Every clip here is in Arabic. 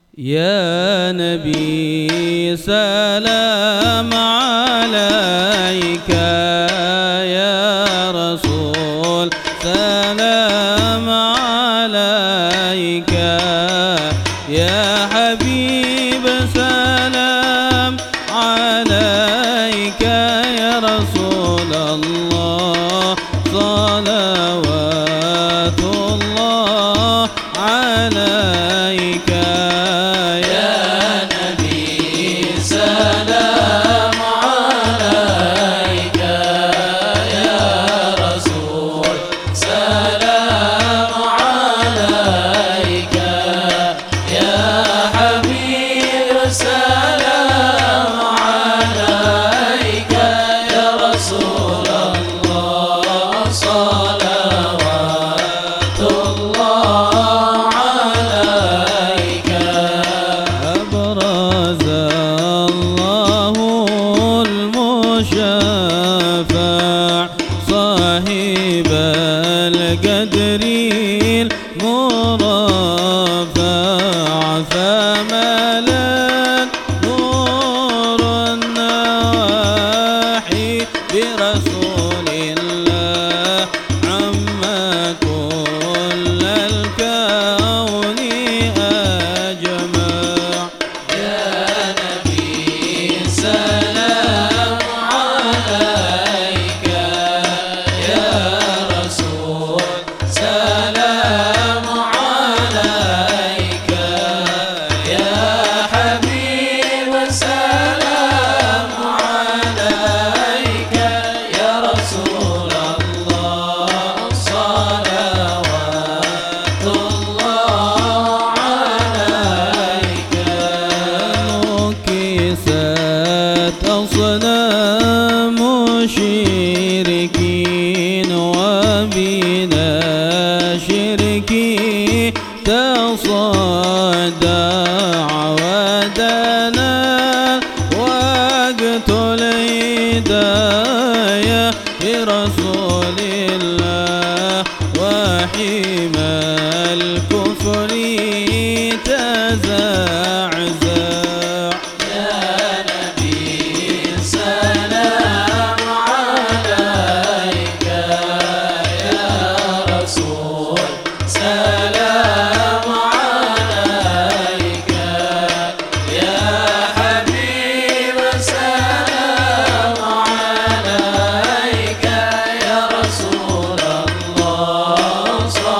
يا نبي سلام عليك، يا رسول سلام عليك، يا حبيب سلام عليك، يا رسول الله صلوات الله عليك. صاحب القدر المرفع، فملا نور النواحي برسول الله عم كل الكون أجمع. يا نبي سلام عليك، يا رسول سلام عليك، يا حبيب سلام عليك، يا رسول الله صلوات الله عليك. نكست أصنام مشركين وبنا شركي تصدع، ودنا وقت الهداية برسول الله، وحمى الكفر تزعزع. يا نبي سلام عليك، يا رسول سلام عليك، يا حبيب سلام عليك، يا رسول الله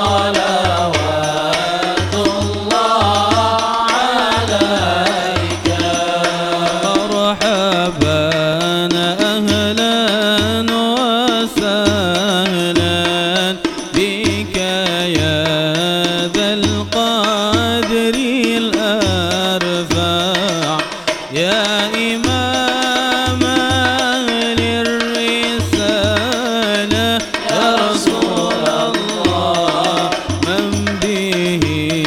صلوات الله عليك. مرحبا أهلا وسهلا بك يا ذا القدر الأرفع، يا إمام أهل الرسالة، يا رسول الله من به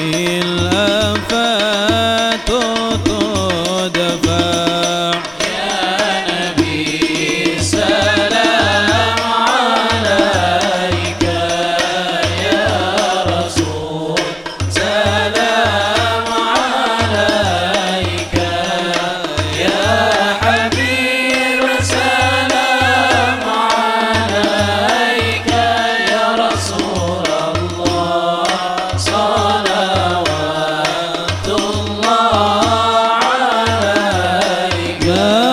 الآفات تدفع. يا نبي سلام عليك، يا رسول سلام عليك، يا حبيب سلام عليك، يا رسول الله صلوات الله عليك.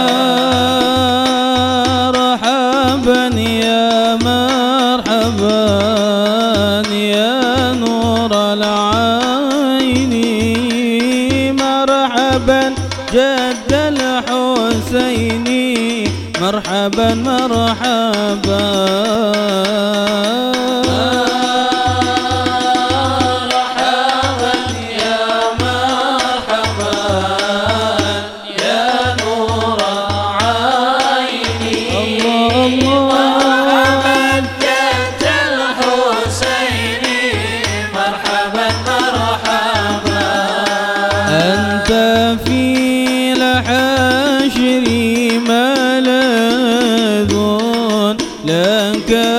مرحبا يا مرحبا يا نور العين، مرحبا جد الحسين، مرحبا مرحبا. مرحبا يا مرحبا يا نور عيني، مرحبا جد الحسين، مرحبا مرحبا. أنت في الحشر ملذ لك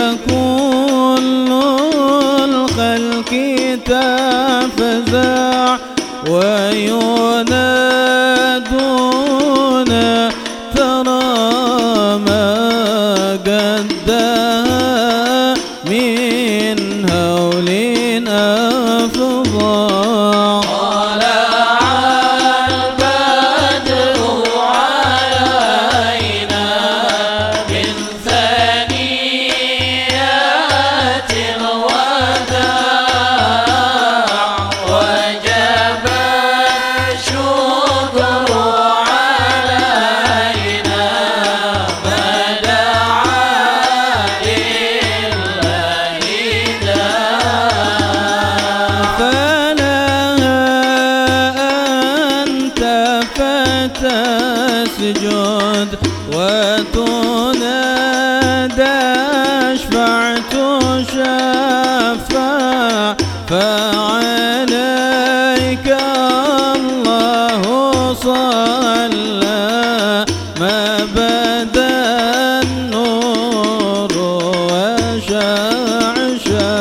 وينادون ترى ما قدها من هول أفظع. تسجد وتنادى شفعت شفاع فعليك الله صلى ما بدا النور وشعشع.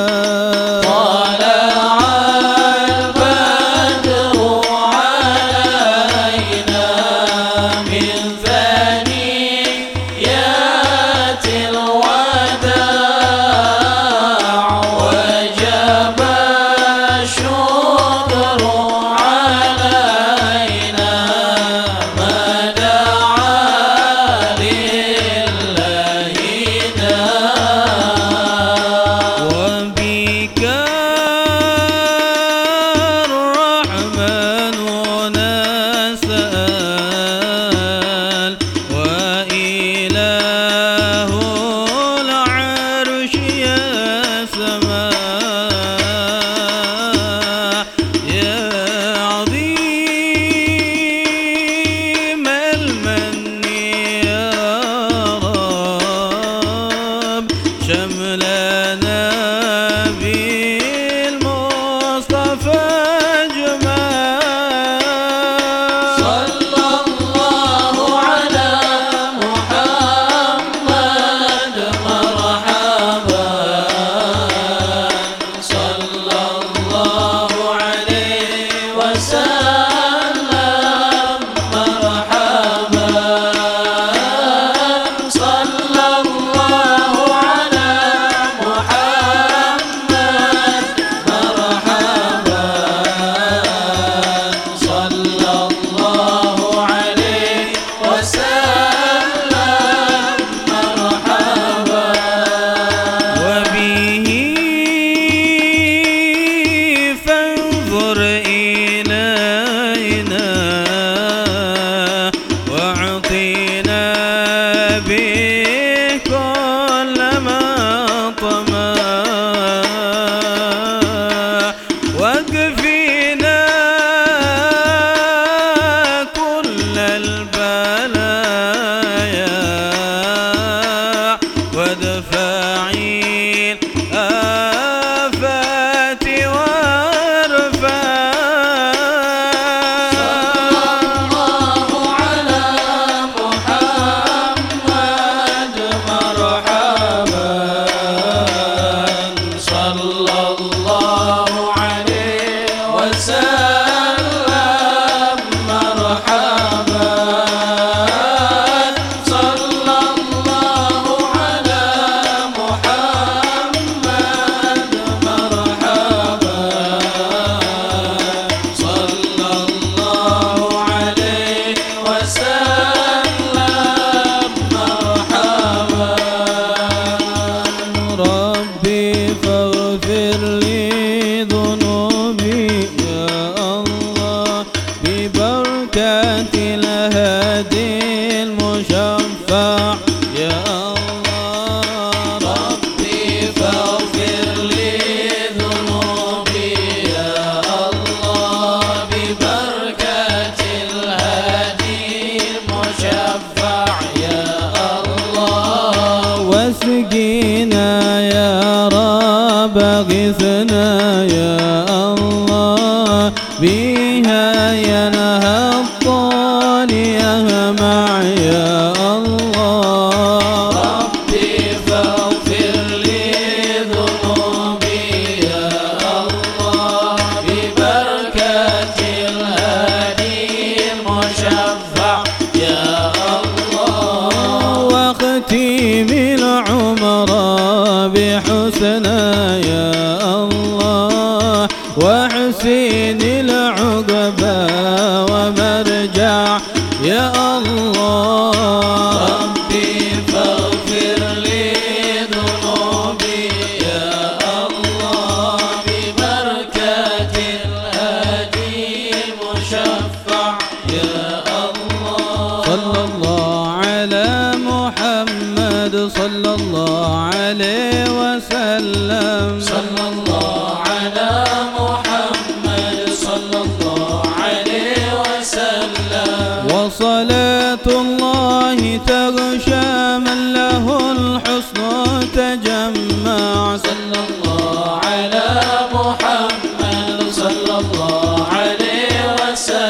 شملنا بالمصطفى أجمل. صلى الله على محمد مرحبا. صلى الله عليه وسلم مرحبا. صلى الله على محمد مرحبا. صلى الله عليه وسلم مرحبا. وبه فانظر إليه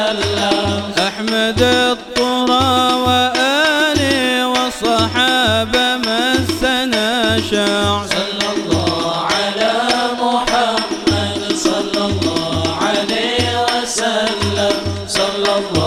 وسلم أحمد الطرى وآله وصحابة مسنا شاع صلى الله على محمد صلى الله عليه وسلم صلى الله